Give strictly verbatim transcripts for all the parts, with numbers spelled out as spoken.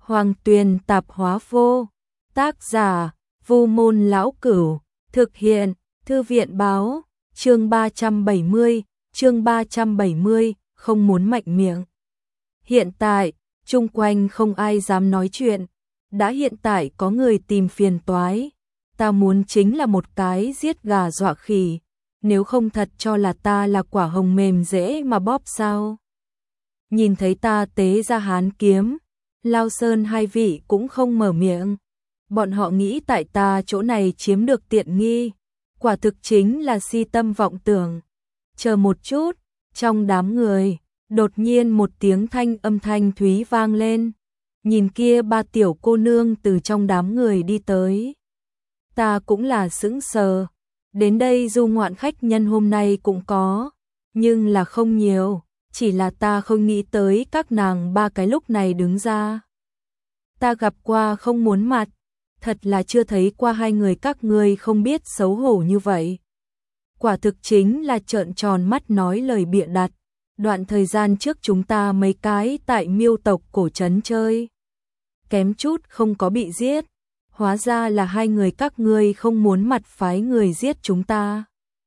Hoàng Tuyền Tạp Hóa Vô. Tác giả: Vu Môn Lão Cửu. Thực hiện: Thư viện báo. Chương ba trăm bảy mươi, chương ba trăm bảy mươi, không muốn mạnh miệng. Hiện tại, chung quanh không ai dám nói chuyện. Đã hiện tại có người tìm phiền toái. Ta muốn chính là một cái giết gà dọa khỉ. Nếu không thật cho là ta là quả hồng mềm dễ mà bóp sao? Nhìn thấy ta tế ra hán kiếm, Lao Sơn hai vị cũng không mở miệng. Bọn họ nghĩ tại ta chỗ này chiếm được tiện nghi. Quả thực chính là si tâm vọng tưởng. Chờ một chút, trong đám người, đột nhiên một tiếng thanh âm thanh thúy vang lên. Nhìn kia ba tiểu cô nương từ trong đám người đi tới. Ta cũng là sững sờ. Đến đây du ngoạn khách nhân hôm nay cũng có, nhưng là không nhiều, chỉ là ta không nghĩ tới các nàng ba cái lúc này đứng ra. Ta gặp qua không muốn mặt, thật là chưa thấy qua hai người các ngươi không biết xấu hổ như vậy. Quả thực chính là trợn tròn mắt nói lời bịa đặt. Đoạn thời gian trước chúng ta mấy cái tại Miêu tộc cổ trấn chơi, kém chút không có bị giết. Hóa ra là hai người các ngươi không muốn mặt phái người giết chúng ta.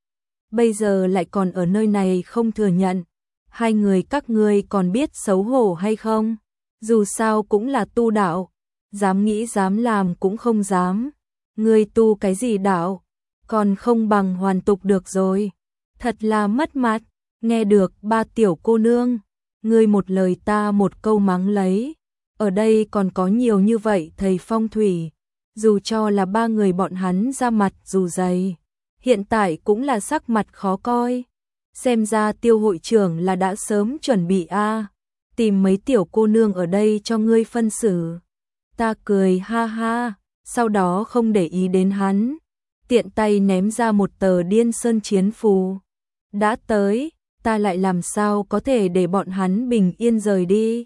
Bây giờ lại còn ở nơi này không thừa nhận. Hai người các ngươi còn biết xấu hổ hay không? Dù sao cũng là tu đạo, dám nghĩ dám làm cũng không dám. Ngươi tu cái gì đạo? Còn không bằng hoàn tục được rồi. Thật là mất mặt. Nghe được ba tiểu cô nương, ngươi một lời ta một câu mắng lấy. Ở đây còn có nhiều như vậy thầy phong thủy. Dù cho là ba người bọn hắn ra mặt dù dày, hiện tại cũng là sắc mặt khó coi. Xem ra Tiêu hội trưởng là đã sớm chuẩn bị a, tìm mấy tiểu cô nương ở đây cho ngươi phân xử. Ta cười ha ha, sau đó không để ý đến hắn, tiện tay ném ra một tờ Điên Sơn chiến phù. Đã tới, ta lại làm sao có thể để bọn hắn bình yên rời đi.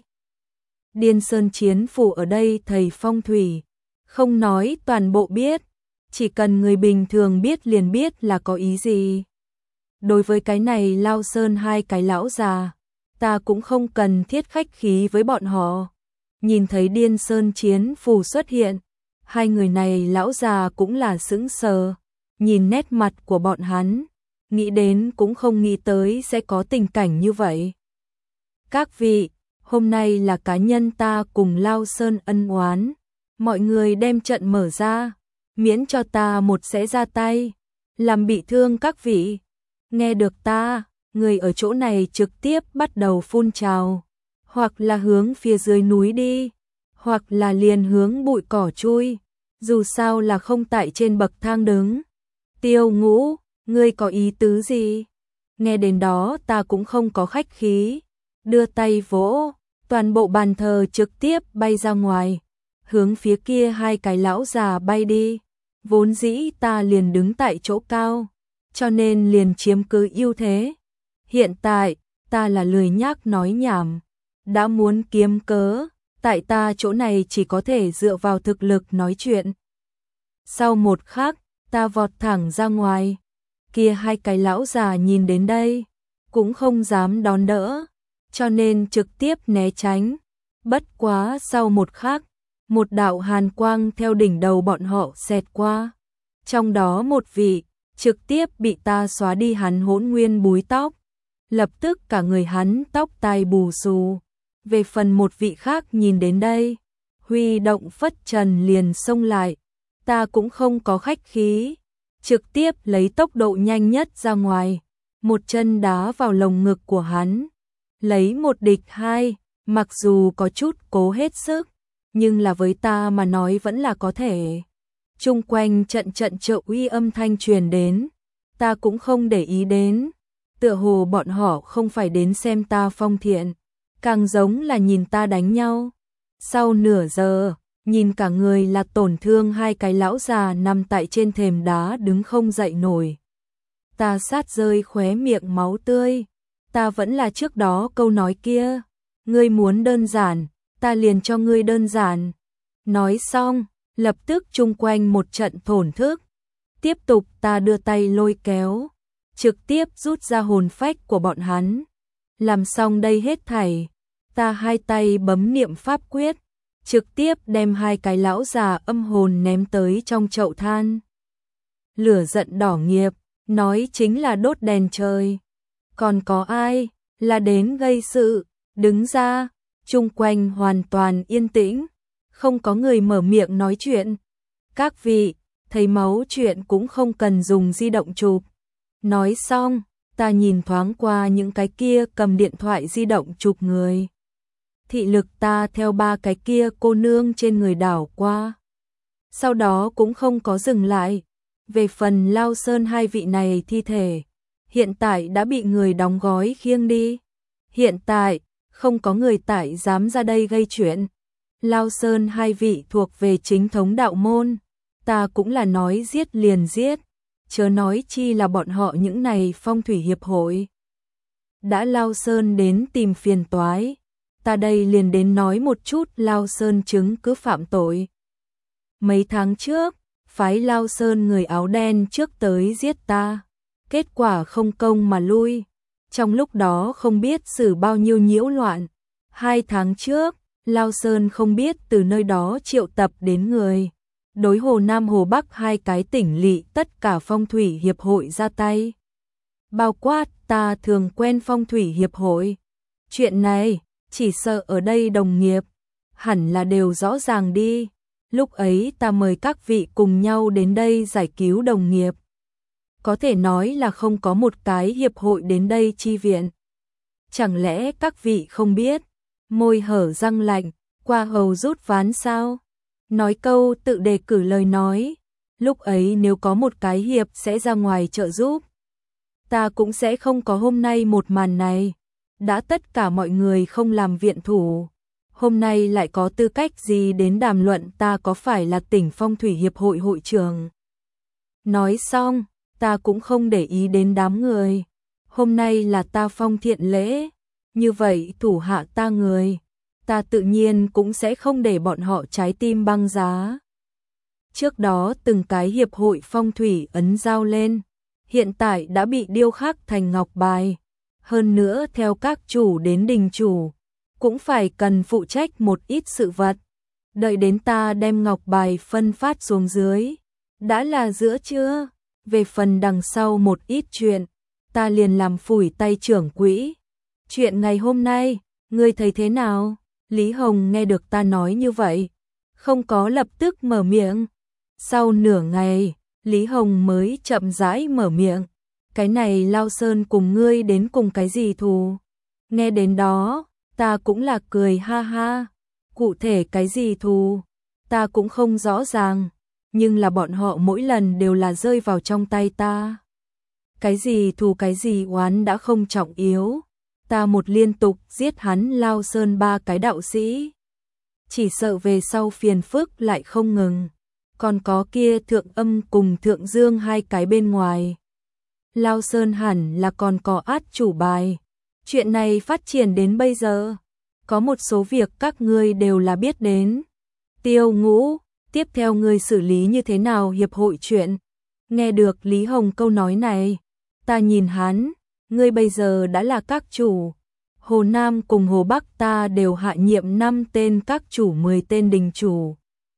Điên Sơn chiến phù ở đây thầy phong thủy không nói toàn bộ biết, chỉ cần người bình thường biết liền biết là có ý gì. Đối với cái này Lao Sơn hai cái lão già, ta cũng không cần thiết khách khí với bọn họ. Nhìn thấy Điên Sơn chiến phù xuất hiện, hai người này lão già cũng là sững sờ, nhìn nét mặt của bọn hắn, nghĩ đến cũng không nghĩ tới sẽ có tình cảnh như vậy. Các vị, hôm nay là cá nhân ta cùng Lao Sơn ân oán. Mọi người đem trận mở ra, miễn cho ta một sẽ ra tay, làm bị thương các vị. Nghe được ta, người ở chỗ này trực tiếp bắt đầu phun trào, hoặc là hướng phía dưới núi đi, hoặc là liền hướng bụi cỏ chui, dù sao là không tại trên bậc thang đứng. Tiêu Ngũ, ngươi có ý tứ gì? Nghe đến đó ta cũng không có khách khí, đưa tay vỗ, toàn bộ bàn thờ trực tiếp bay ra ngoài. Hướng phía kia hai cái lão già bay đi. Vốn dĩ ta liền đứng tại chỗ cao, cho nên liền chiếm cứ ưu thế. Hiện tại, ta là lười nhác nói nhảm. Đã muốn kiếm cớ, tại ta chỗ này chỉ có thể dựa vào thực lực nói chuyện. Sau một khắc, ta vọt thẳng ra ngoài. Kia hai cái lão già nhìn đến đây, cũng không dám đón đỡ, cho nên trực tiếp né tránh. Bất quá sau một khắc, một đạo hàn quang theo đỉnh đầu bọn họ xẹt qua. Trong đó một vị, trực tiếp bị ta xóa đi hắn hỗn nguyên búi tóc. Lập tức cả người hắn tóc tai bù xù. Về phần một vị khác nhìn đến đây, huy động phất trần liền xông lại. Ta cũng không có khách khí, trực tiếp lấy tốc độ nhanh nhất ra ngoài. Một chân đá vào lồng ngực của hắn. Lấy một địch hai, mặc dù có chút cố hết sức, nhưng là với ta mà nói vẫn là có thể. Chung quanh trận trận trợ uy âm thanh truyền đến, ta cũng không để ý đến. Tựa hồ bọn họ không phải đến xem ta phong thiện, càng giống là nhìn ta đánh nhau. Sau nửa giờ, nhìn cả người là tổn thương hai cái lão già nằm tại trên thềm đá đứng không dậy nổi. Ta sát rơi khóe miệng máu tươi. Ta vẫn là trước đó câu nói kia, ngươi muốn đơn giản, ta liền cho ngươi đơn giản. Nói xong, lập tức chung quanh một trận thổn thức. Tiếp tục ta đưa tay lôi kéo, trực tiếp rút ra hồn phách của bọn hắn. Làm xong đây hết thảy, ta hai tay bấm niệm pháp quyết, trực tiếp đem hai cái lão già âm hồn ném tới trong chậu than. Lửa giận đỏ nghiệp, nói chính là đốt đèn trời. Còn có ai, là đến gây sự, đứng ra, chung quanh hoàn toàn yên tĩnh, không có người mở miệng nói chuyện. Các vị, thấy máu chuyện cũng không cần dùng di động chụp. Nói xong, ta nhìn thoáng qua những cái kia cầm điện thoại di động chụp người. Thị lực ta theo ba cái kia cô nương trên người đảo qua. Sau đó cũng không có dừng lại. Về phần Lao Sơn hai vị này thi thể, hiện tại đã bị người đóng gói khiêng đi. Hiện tại, không có người tại dám ra đây gây chuyện. Lao Sơn hai vị thuộc về chính thống đạo môn, ta cũng là nói giết liền giết, chớ nói chi là bọn họ những này phong thủy hiệp hội. Đã Lao Sơn đến tìm phiền toái, ta đây liền đến nói một chút Lao Sơn chứng cứ phạm tội. Mấy tháng trước, phái Lao Sơn người áo đen trước tới giết ta, kết quả không công mà lui. Trong lúc đó không biết xử bao nhiêu nhiễu loạn. Hai tháng trước, Lao Sơn không biết từ nơi đó triệu tập đến người. Đối Hồ Nam Hồ Bắc hai cái tỉnh lỵ tất cả phong thủy hiệp hội ra tay. Bao quát ta thường quen phong thủy hiệp hội. Chuyện này, chỉ sợ ở đây đồng nghiệp, hẳn là đều rõ ràng đi. Lúc ấy ta mời các vị cùng nhau đến đây giải cứu đồng nghiệp. Có thể nói là không có một cái hiệp hội đến đây chi viện. Chẳng lẽ các vị không biết, môi hở răng lạnh, qua hầu rút ván sao? Nói câu tự đề cử lời nói, lúc ấy nếu có một cái hiệp sẽ ra ngoài trợ giúp. Ta cũng sẽ không có hôm nay một màn này. Đã tất cả mọi người không làm viện thủ, hôm nay lại có tư cách gì đến đàm luận ta có phải là tỉnh phong thủy hiệp hội hội trưởng. Nói xong, ta cũng không để ý đến đám người. Hôm nay là ta phong thiện lễ, như vậy thủ hạ ta người, ta tự nhiên cũng sẽ không để bọn họ trái tim băng giá. Trước đó từng cái hiệp hội phong thủy ấn giao lên, hiện tại đã bị điêu khắc thành ngọc bài. Hơn nữa theo các chủ đến đình chủ, cũng phải cần phụ trách một ít sự vật. Đợi đến ta đem ngọc bài phân phát xuống dưới, đã là giữa trưa. Về phần đằng sau một ít chuyện, ta liền làm phủi tay trưởng quỹ. Chuyện ngày hôm nay, ngươi thấy thế nào? Lý Hồng nghe được ta nói như vậy, không có lập tức mở miệng. Sau nửa ngày, Lý Hồng mới chậm rãi mở miệng. Cái này Lao Sơn cùng ngươi đến cùng cái gì thù? Nghe đến đó, ta cũng là cười ha ha. Cụ thể cái gì thù? Ta cũng không rõ ràng. Nhưng là bọn họ mỗi lần đều là rơi vào trong tay ta. Cái gì thù cái gì oán đã không trọng yếu. Ta một liên tục giết hắn Lao Sơn ba cái đạo sĩ. Chỉ sợ về sau phiền phức lại không ngừng. Còn có kia Thượng Âm cùng Thượng Dương hai cái bên ngoài. Lao Sơn hẳn là còn có át chủ bài. Chuyện này phát triển đến bây giờ, có một số việc các ngươi đều là biết đến. Tiêu Ngũ, tiếp theo ngươi xử lý như thế nào hiệp hội chuyện? Nghe được Lý Hồng câu nói này, ta nhìn hắn, ngươi bây giờ đã là các chủ. Hồ Nam cùng Hồ Bắc ta đều hạ nhiệm năm tên các chủ, mười tên đình chủ.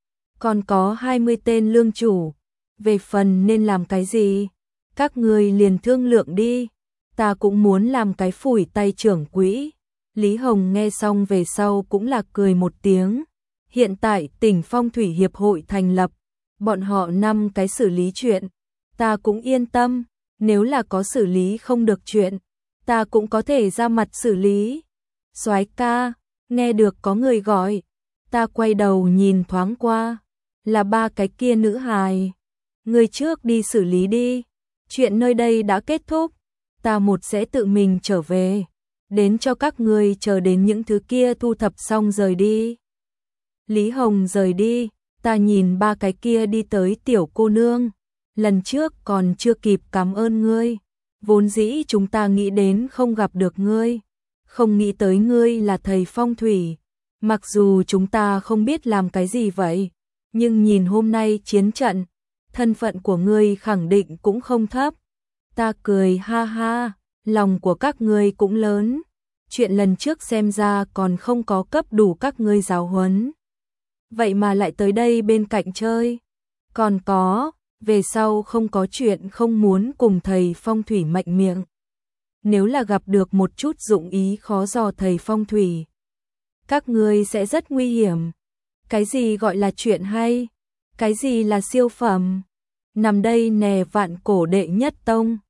Còn có hai mươi tên lương chủ. Về phần nên làm cái gì? Các ngươi liền thương lượng đi. Ta cũng muốn làm cái phủi tay trưởng quỹ. Lý Hồng nghe xong về sau cũng là cười một tiếng. Hiện tại tỉnh phong thủy hiệp hội thành lập, bọn họ năm cái xử lý chuyện. Ta cũng yên tâm, nếu là có xử lý không được chuyện, ta cũng có thể ra mặt xử lý. Soái ca, nghe được có người gọi, ta quay đầu nhìn thoáng qua, là ba cái kia nữ hài. Người trước đi xử lý đi, chuyện nơi đây đã kết thúc, ta một sẽ tự mình trở về, đến cho các ngươi chờ đến những thứ kia thu thập xong rời đi. Lý Hồng rời đi, ta nhìn ba cái kia đi tới tiểu cô nương, lần trước còn chưa kịp cảm ơn ngươi, vốn dĩ chúng ta nghĩ đến không gặp được ngươi, không nghĩ tới ngươi là thầy phong thủy, mặc dù chúng ta không biết làm cái gì vậy, nhưng nhìn hôm nay chiến trận, thân phận của ngươi khẳng định cũng không thấp. Ta cười ha ha, lòng của các ngươi cũng lớn, chuyện lần trước xem ra còn không có cấp đủ các ngươi giáo huấn. vậy mà lại tới đây bên cạnh chơi. Còn có, về sau không có chuyện không muốn cùng thầy phong thủy mạnh miệng. Nếu là gặp được một chút dụng ý khó dò thầy phong thủy, các ngươi sẽ rất nguy hiểm. Cái gì gọi là chuyện hay? Cái gì là siêu phẩm? Nằm đây nè vạn cổ đệ nhất tông.